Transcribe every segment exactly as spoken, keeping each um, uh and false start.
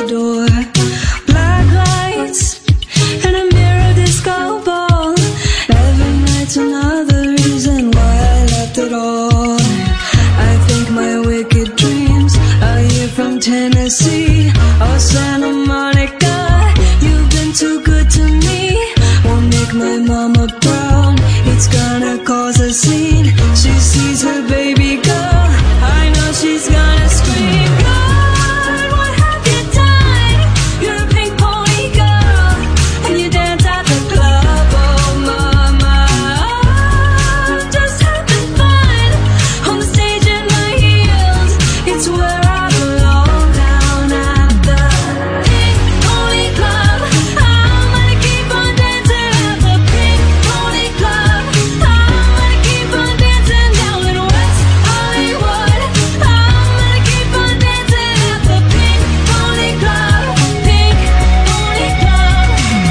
door. Black lights and a mirror disco ball. Every night's another reason why I left it all. I think my wicked dreams are here from Tennessee or Santa Monica. You've been too good to me. Won't make my mama proud. It's gonna cause a scene. She sees her baby girl. I know she's gonna scream. God, what have you done? You're a pink pony girl, and you dance at the club. Oh mama, I'm just having fun on the stage in my heels. It's where I belong, down at the pink pony club. I'm gonna keep on dancing at the pink pony club. I'm gonna keep on dancing down in West Hollywood. I'm gonna keep on dancing at the pink pony club. Pink pony club.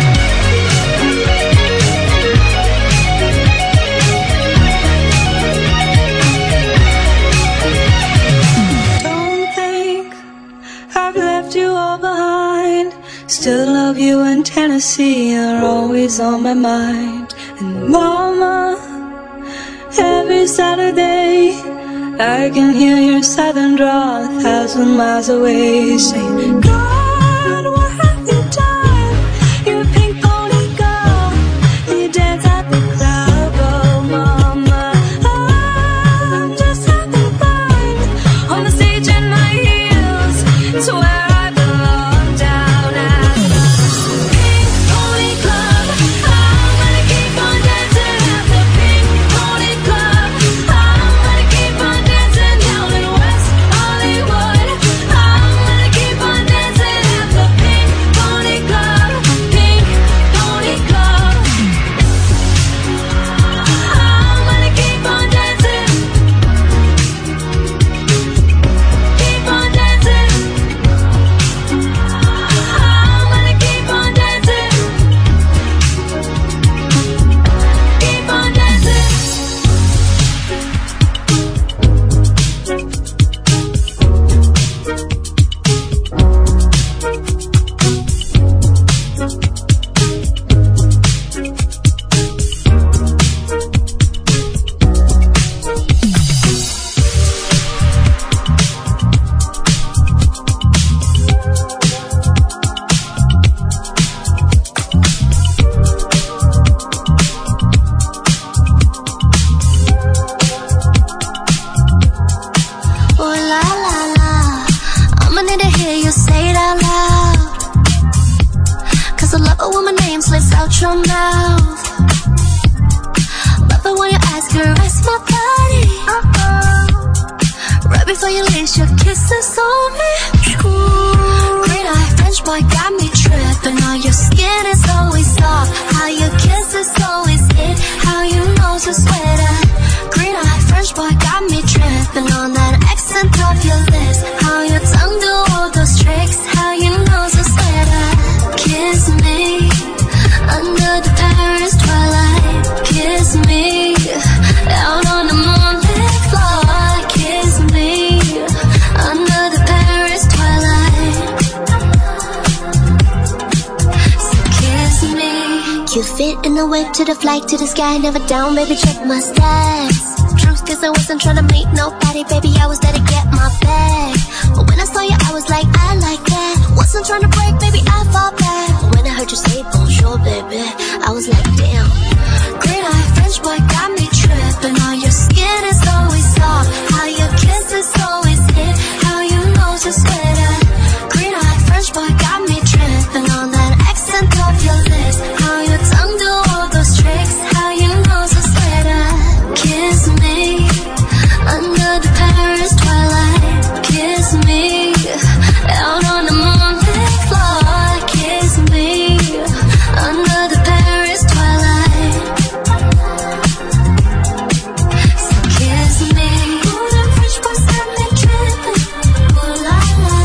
Don't think I've left you all behind. Still love you in Tennessee, you're always on my mind. And mama, every Saturday I can hear your southern drawl a thousand miles away. Say, God, what have you done? You're a pink pony girl, and you dance at the club. Oh mama, I'm just having fun on the stage in my heels. It's where I belong, down at the pink pony club. I'm gonna keep on dancing at the pink pony club. I'm gonna keep on dancing down in West Hollywood. I'm gonna keep on dancing at the pink pony club. Pink pony club. I'm gonna keep on dancing. Keep on dancing. I'm gonna keep on dancing. Keep on dancing. Oh la la la, I'ma need to hear you say it out loud. Cause I love it when my name slips out your mouth. Love it when you ask her, rest my body. Uh-oh. Right before you leave, your kisses on me. Ooh. Green eye French boy got me tripping. On your skin is always soft. How your kiss is always hit. How you know so sweater. Green eye French boy got me tripping on that accent of your lips. How your tongue do all those tricks. How you know so sweater. Kiss me under the Paris twilight. Kiss me out on the moonlit floor. Kiss me under the Paris twilight. So kiss me. You fit in the whip to the flight to the sky. Never down, baby, check my stats. Truth is I wasn't trying to meet nobody, baby, I was there to get my bag. But when I saw you, I was like, I like that. Wasn't trying to break, baby, I fall back. But when I heard you say bonjour, baby, I was like, damn. Green eye French boy got me tripping. All your skin is always soft. How your kiss is always hit. How you know so sweater. Green eye French boy got me tripping on that accent of your lips. How your tongue do all those tricks. How you know so sweater. Kiss me under the Paris twilight. Kiss me out on the moonlit floor. Kiss me under the Paris twilight. So kiss me. Ooh, them French boys got me tripping. Ooh la la.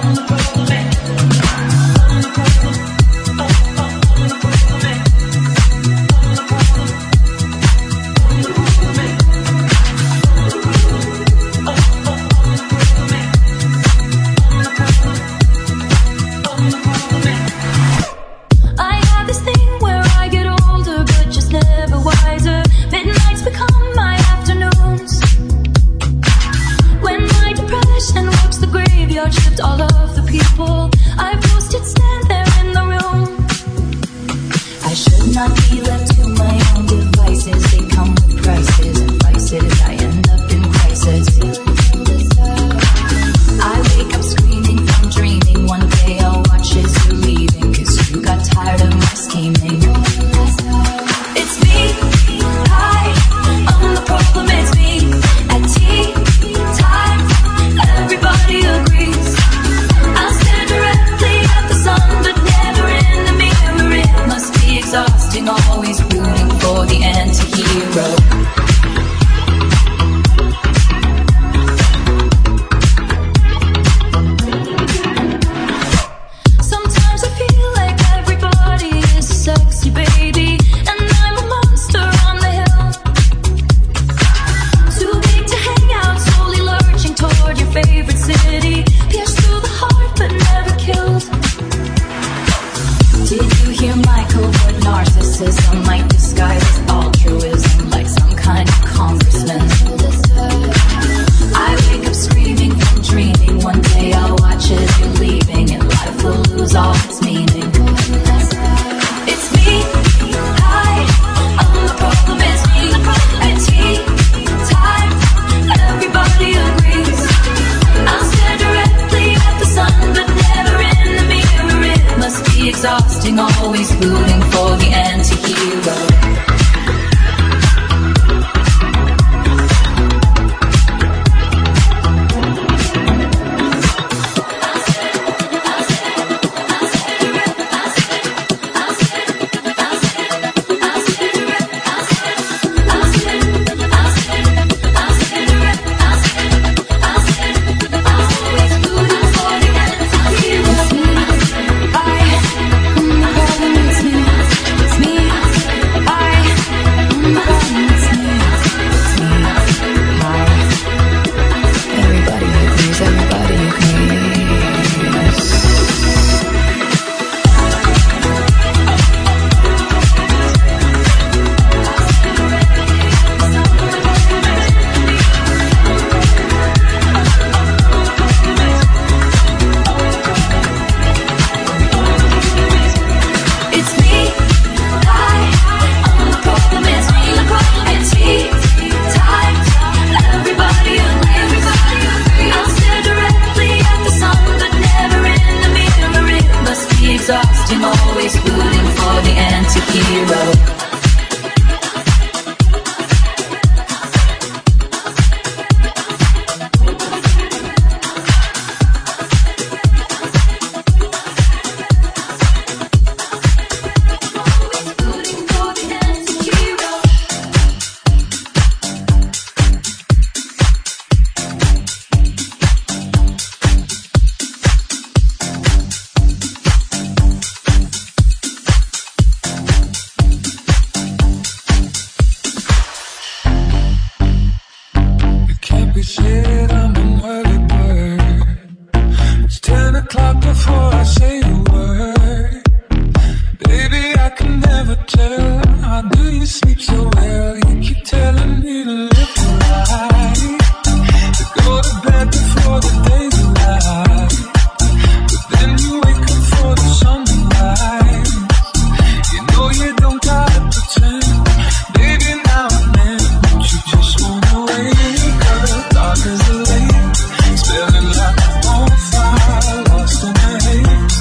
Spilling like a bonfire, lost in the haze.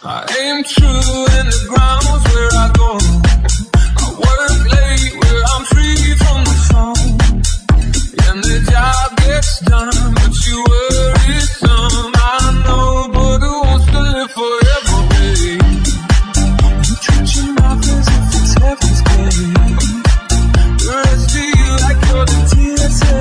I aim true and the ground's where I go. I work late where I'm free from the phone. And the job gets done, but you worry some. I know, but who wants to live forever, babe? You treat your mouth as if it's heaven's gate. The rest of you like you're the T S A.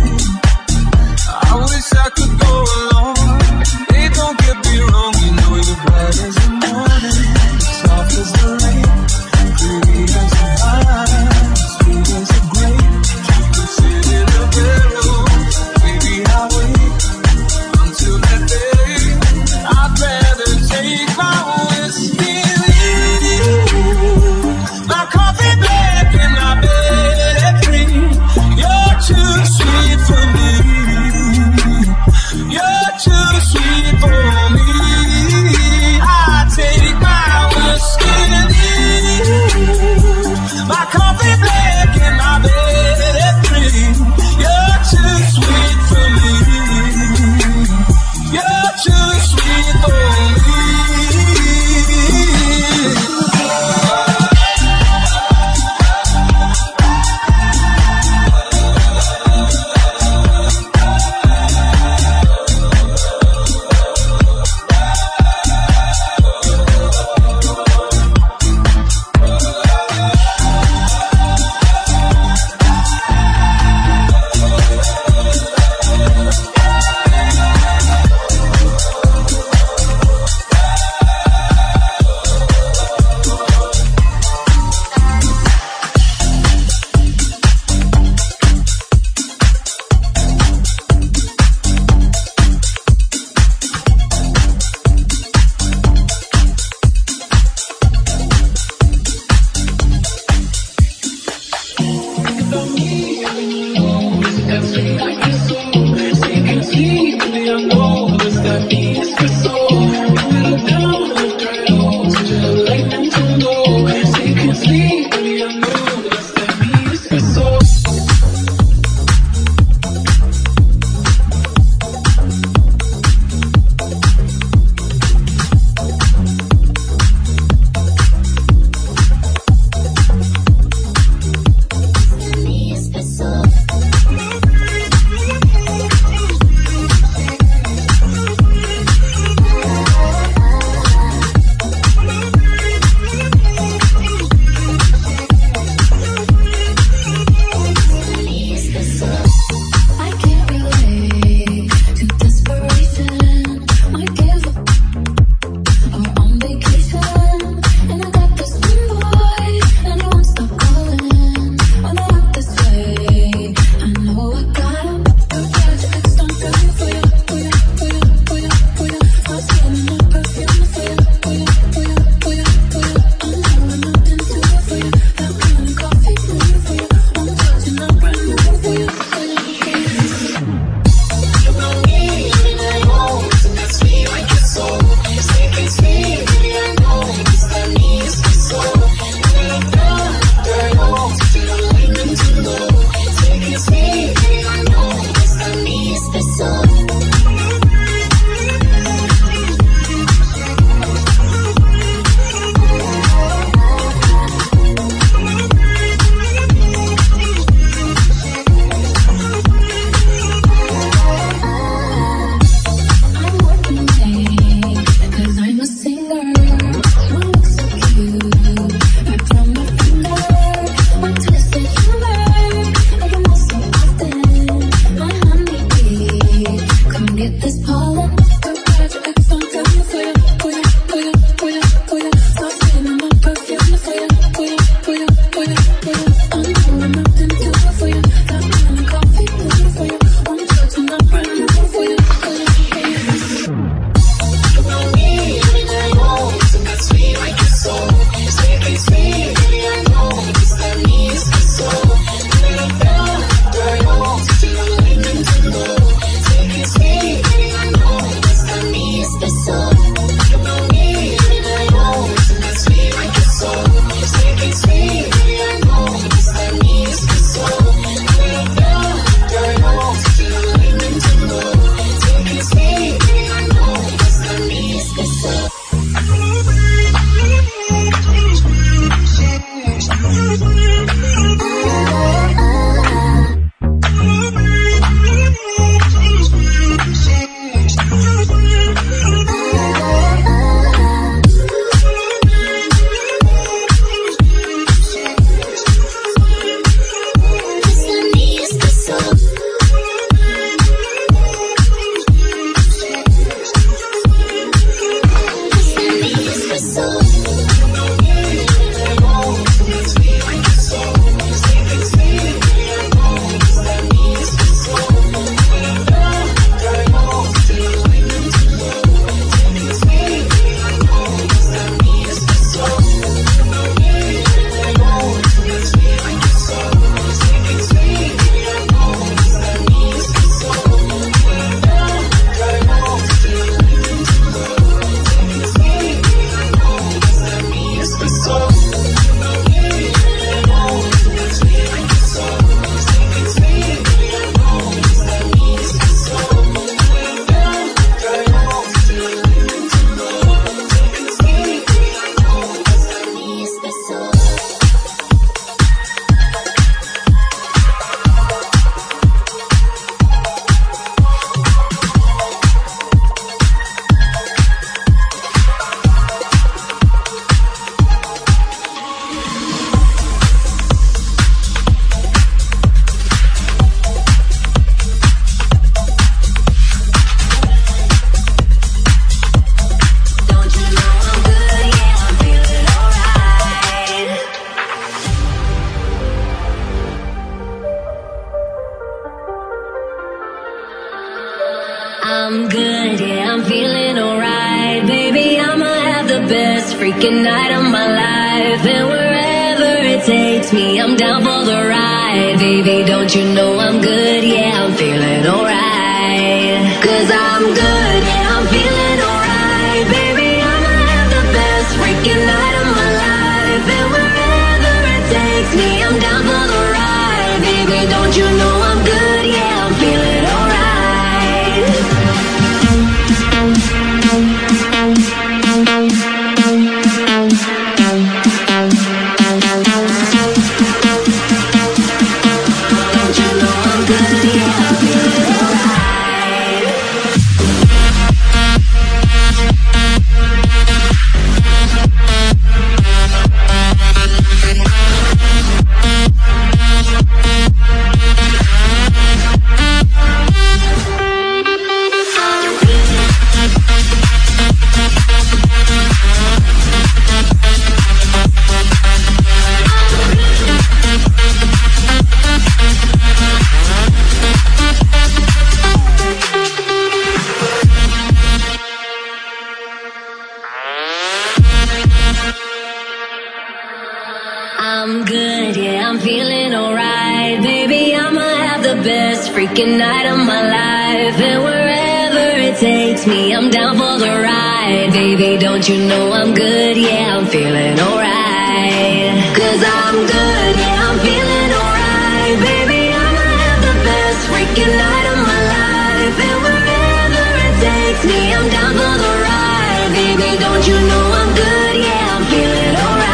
I wish I could go along. Hey, don't get me wrong, you know you're bright as the morning, soft as the rain, pretty as the vine, sweet as a grape. You can sit in a barrel, baby, I'll wait until best freaking night of my life. And wherever it takes me, I'm down for the ride. Baby, don't you know I'm good? Yeah, I'm feeling alright. Cause I'm good, yeah, I'm feeling alright. Baby, I'ma have the best freaking night of my life. And wherever it takes me, I'm down for the ride. Baby, don't you know I'm good? Yeah, I'm feeling alright. I'm good, yeah, I'm feeling alright. Baby, I'ma have the best freaking night of my life. And wherever it takes me, I'm down for the ride. Baby, don't you know I'm good? Yeah, I'm feeling alright. Cause I'm good, yeah, I'm feeling alright. Baby, I'ma have the best freaking night of my life. And wherever it takes me, I'm down for the ride. Baby, don't you know I'm good? Yeah, I'm feeling alright.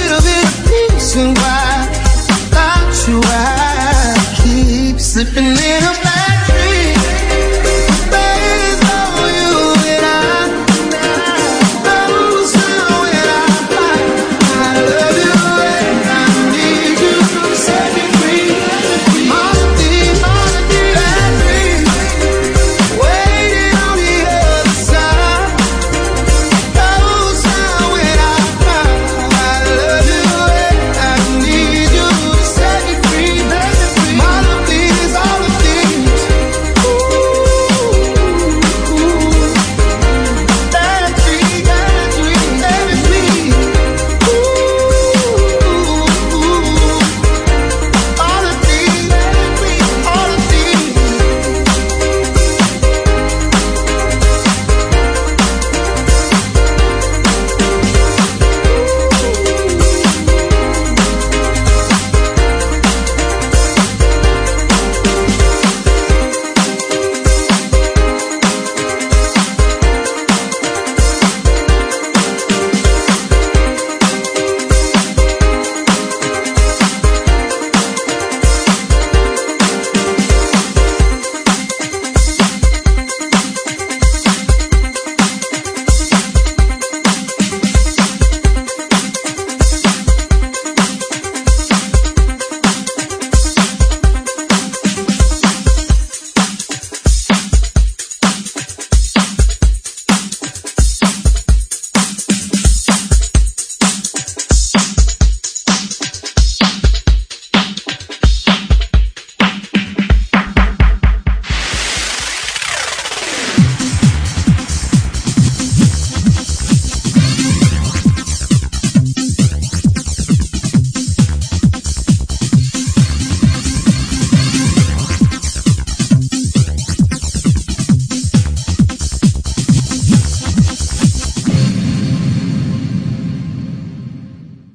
Slipping in